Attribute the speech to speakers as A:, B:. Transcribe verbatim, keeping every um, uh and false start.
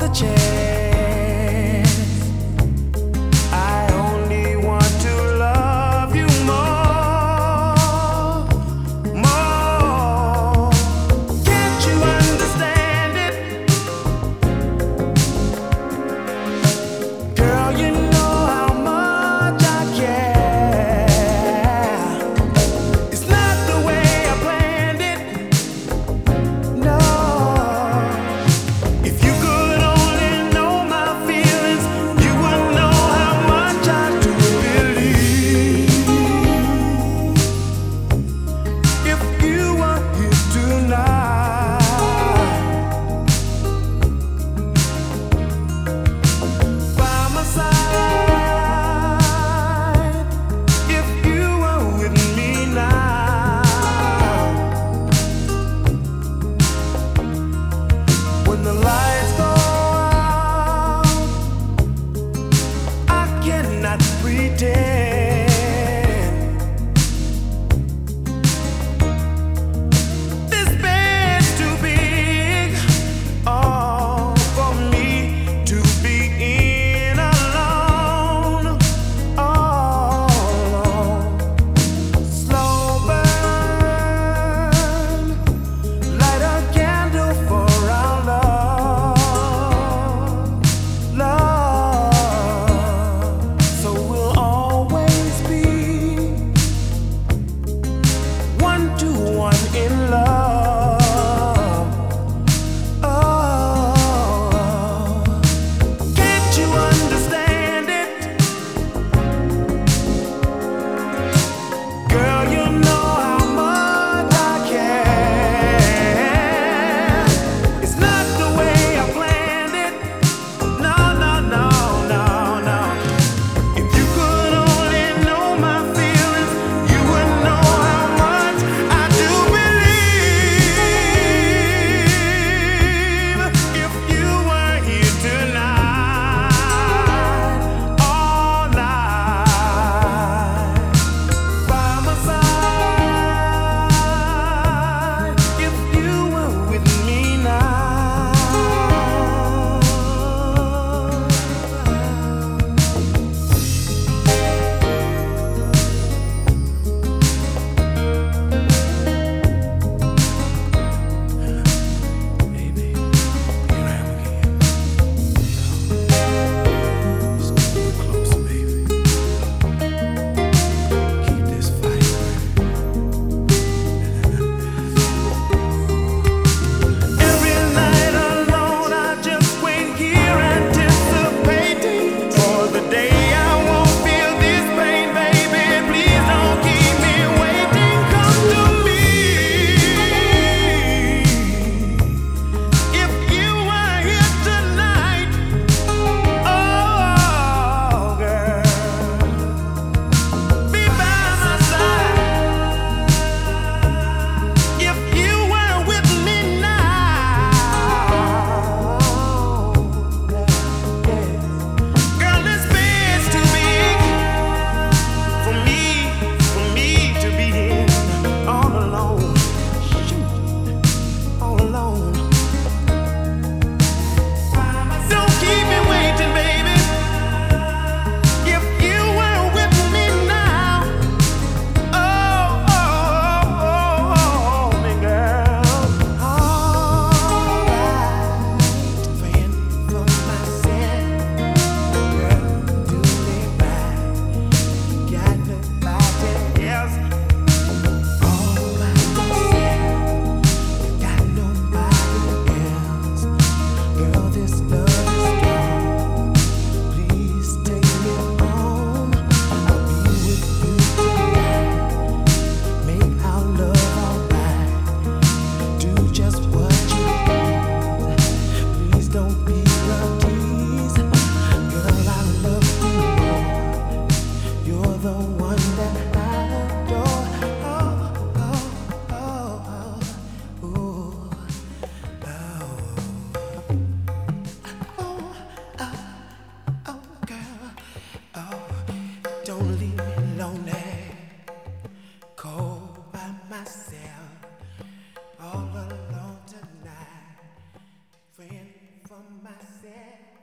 A: the chance. I only want to love you more, more. Can't you understand it? Girl, you know how much I care. It's not the way I planned it, no. If you could only know my feelings, you would know how much I do believe. If you were here tonight, by my side, if you were with me now, when the lights go out, I cannot pretend. This bed's too big, oh, for me to be in alone, all alone. Slow burn, light a candle for our love, love. So we'll always be one to one in love. Oh, can't you understand it? Girl, you know how much I care. It's not the way I planned it. No, no, no, no, no. If you could only know my feelings, you would know how much I do believe. If you were here tonight, all night, by my side, if you were with me now. Baby, here I am again. Just get a little closer, baby. Keep this fight every night alone. I just wait here anticipating for the day I won't feel this pain, baby. Please don't keep me waiting. Come to me. If you were here tonight, oh girl, be by my side. If you were with me now, girl, this bed's too big for me, for me to be in all alone. Shoot, all alone. Don't keep me waiting, baby. If you were with me now, oh, oh, oh, oh, me girl. Alright, friend for myself, girl, do me right. Got nobody else. All by myself, got nobody else. Girl, this love is strong. Please take me home. I'll be with you tonight. Make our love alright. Do just what you want. Please don't be a tease. Girl, I love you more. You're the one that I adore. Oh, oh, oh, oh, ooh, oh. Oh, oh, oh, girl, oh, don't leave me lonely, cold by myself, all alone tonight, friend for myself. back.